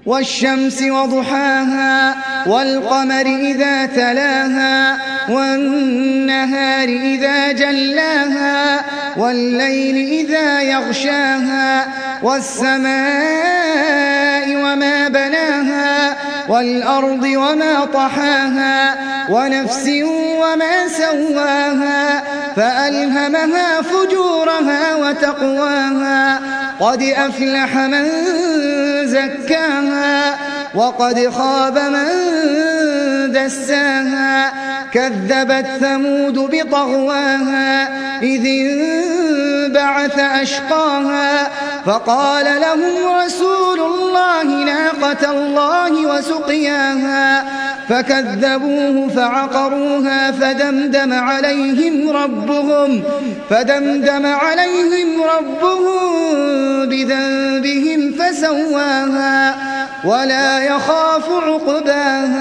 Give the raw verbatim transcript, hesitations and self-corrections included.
والشمس وضحاها والقمر إذا تلاها والنهار إذا جلاها والليل إذا يغشاها والسماء وما بناها والأرض وما طحاها ونفس وما سواها فألهمها فجورها وتقواها قد أفلح من زكاها وقد خاب من دساها كذبت ثمود بطغواها إذ انبعث أشقاها فقال لهم رسول الله ناقة الله وسقياها فكذبوه فعقروها فدمدم عليهم ربهم فدمدم عليهم ربهم بذنبهم فسواها ولا يخاف عقباها.